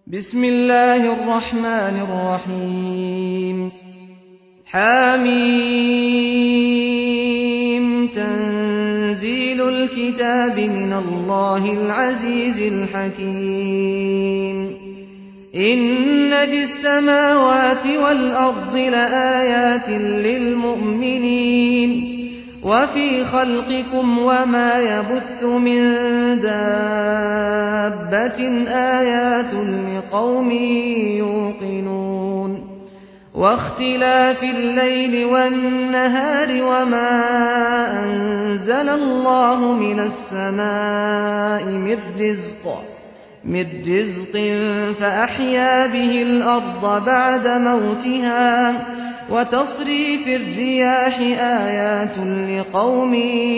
بسم الله الرحمن الرحيم حم تنزيل الكتاب من الله العزيز الحكيم إن في السماوات والأرض لآيات للمؤمنين وفي خلقكم وما يبث من دابة آيات لقوم يوقنون واختلاف الليل والنهار وما أنزل الله من السماء من رزق فأحيا به الأرض بعد موتها وتصريف الرياح آيات لقوم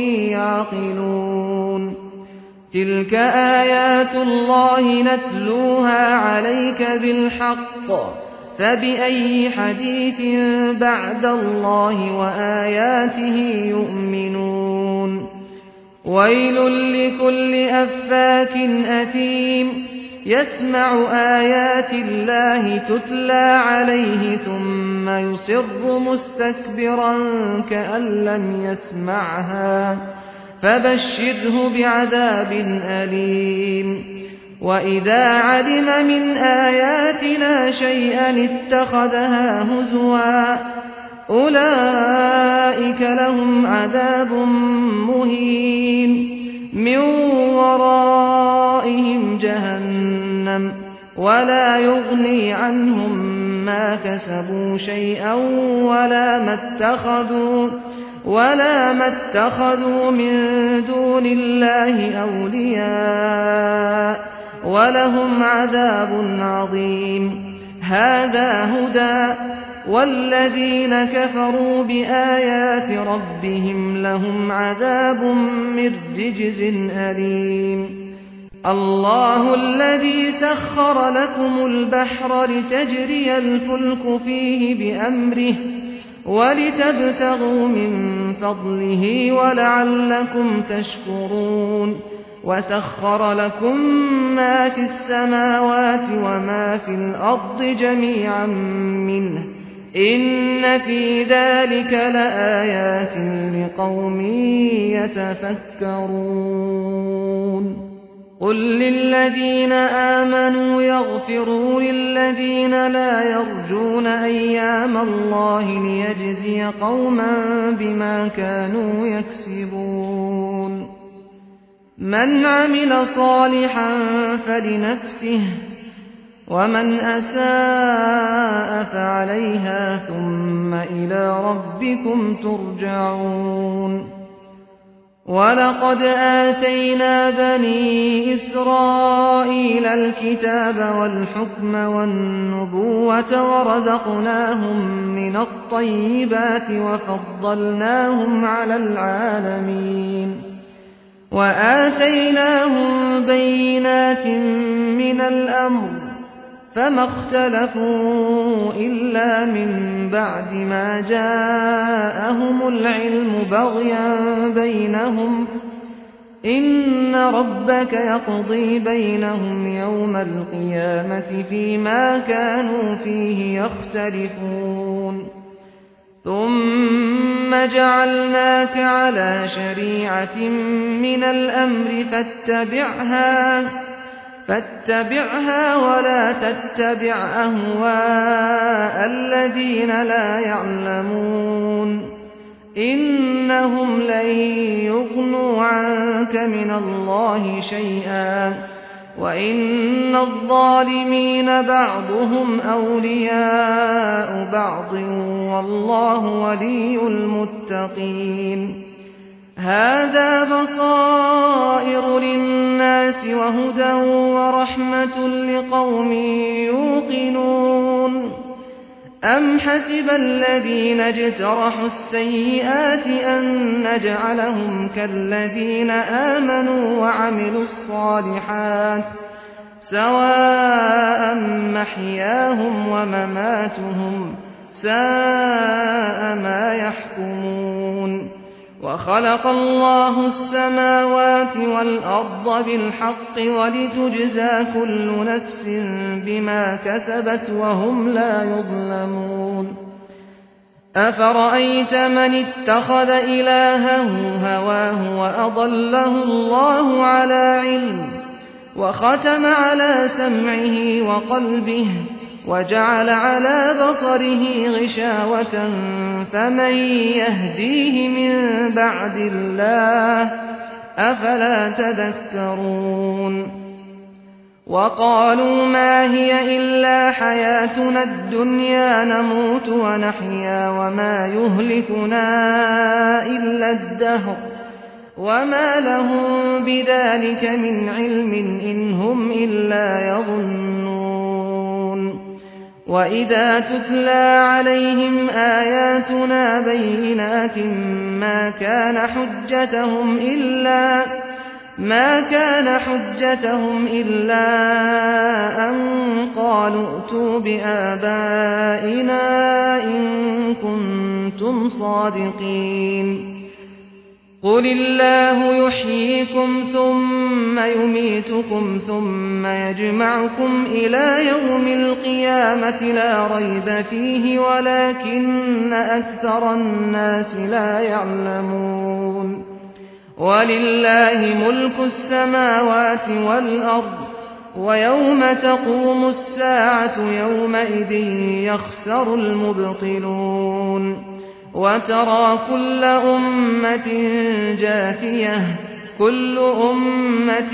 يعقلون تلك آيات الله نتلوها عليك بالحق فبأي حديث بعد الله وآياته يؤمنون ويل لكل أفاك أثيم يسمع آيات الله تتلى عليه ثم يصر مستكبرا كأن لم يسمعها فبشره بعذاب أليم وإذا علم من آياتنا شيئا اتخذها هزوا أولئك لهم عذاب مهين من ورائهم جهنم ولا يغني عنهم ما كسبوا شيئا ولا ما اتخذوا من دون الله أولياء ولهم عذاب عظيم هذا هدى والذين كفروا بآيات ربهم لهم عذاب من رجز أليم الله الذي سخر لكم البحر لتجري الفلك فيه بأمره ولتبتغوا من فضله ولعلكم تشكرون وسخر لكم ما في السماوات وما في الأرض جميعا منه إن في ذلك لآيات لقوم يتفكرون قل للذين آمنوا يغفروا للذين لا يرجون أيام الله ليجزي قوما بما كانوا يكسبون من عمل صالحا فلنفسه ومن أساء فعليها ثم إلى ربكم ترجعون ولقد آتينا بني إسرائيل الكتاب والحكم والنبوة ورزقناهم من الطيبات وفضلناهم على العالمين وآتيناهم بينات من الأمر فما اختلفوا إلا من بعد ما جاءهم العلم بغيا بينهم إن ربك يقضي بينهم يوم القيامة فيما كانوا فيه يختلفون ثم جعلناك على شريعة من الأمر فاتبعها ولا تتبع أهواء الذين لا يعلمون إنهم لن يغنوا عنك من الله شيئا وإن الظالمين بعضهم أولياء بعض والله ولي المتقين هذا بصائر للناس وهدى ورحمة لقوم يوقنون أم حسب الذين اجترحوا السيئات أن نجعلهم كالذين آمنوا وعملوا الصالحات سواء محياهم ومماتهم ساء ما يحكمون وخلق الله السماوات والأرض بالحق ولتجزى كل نفس بما كسبت وهم لا يظلمون أفرأيت من اتخذ إلهه هواه وأضله الله على علم وختم على سمعه وقلبه وجعل على بصره غشاوة فمن يهديه من بعد الله أفلا تذكرون وقالوا ما هي إلا حياتنا الدنيا نموت ونحيا وما يهلكنا إلا الدهر وما لهم بذلك من علم إن هم إلا يظنون وإذا تتلى عليهم آياتنا بينات ما كان حجتهم إلا أن قالوا ائتوا بآبائنا إن كنتم صادقين قل الله يحييكم ثم يميتكم ثم يجمعكم إلى يوم القيامة لا ريب فيه ولكن أكثر الناس لا يعلمون ولله ملك السماوات والأرض ويوم تقوم الساعة يومئذ يخسر المبطلون وترى كل أمة جاثية كل أمة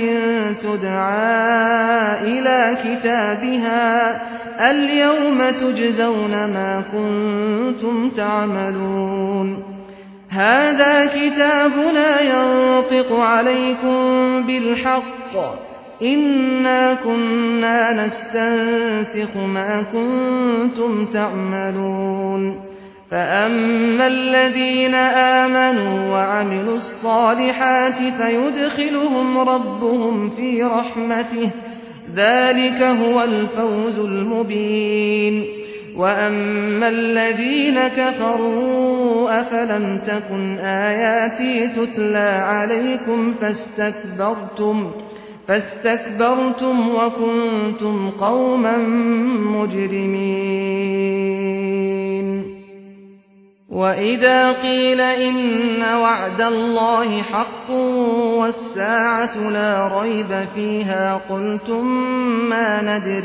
تدعى إلى كتابها اليوم تجزون ما كنتم تعملون هذا كتابنا ينطق عليكم بالحق إنا كنا نستنسخ ما كنتم تعملون فأما الذين آمنوا وعملوا الصالحات فيدخلهم ربهم في رحمته ذلك هو الفوز المبين وأما الذين كفروا أفلم تكن آياتي تتلى عليكم فاستكبرتم وكنتم قوما مجرمين وإذا قيل إن وعد الله حق والساعة لا ريب فيها قلتم ما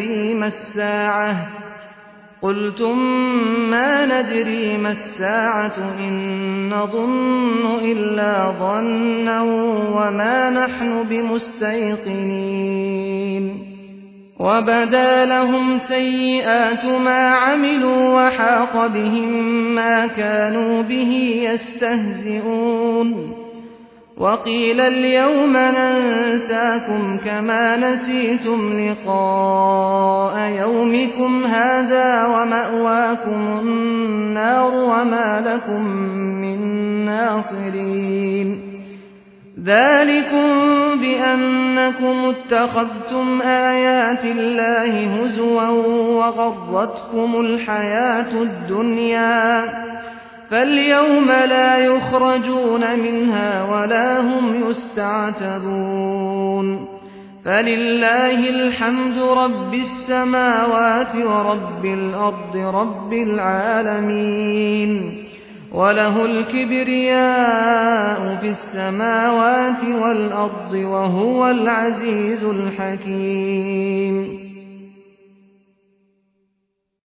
ندري ما الساعة إن نظن إلا ظنا وما نحن بمستيقنين وبدا لهم سيئات ما عملوا وحاق بهم ما كانوا به يستهزئون وقيل اليوم ننساكم كما نسيتم لقاء يومكم هذا ومأواكم النار وما لكم من ناصرين ذلكم بأنكم اتخذتم آيات الله هزوا وغرتكم الحياة الدنيا فاليوم لا يخرجون منها ولا هم يستعتبون فلله الحمد رب السماوات ورب الأرض رب العالمين وله الكبرياء في السماوات والأرض وهو العزيز الحكيم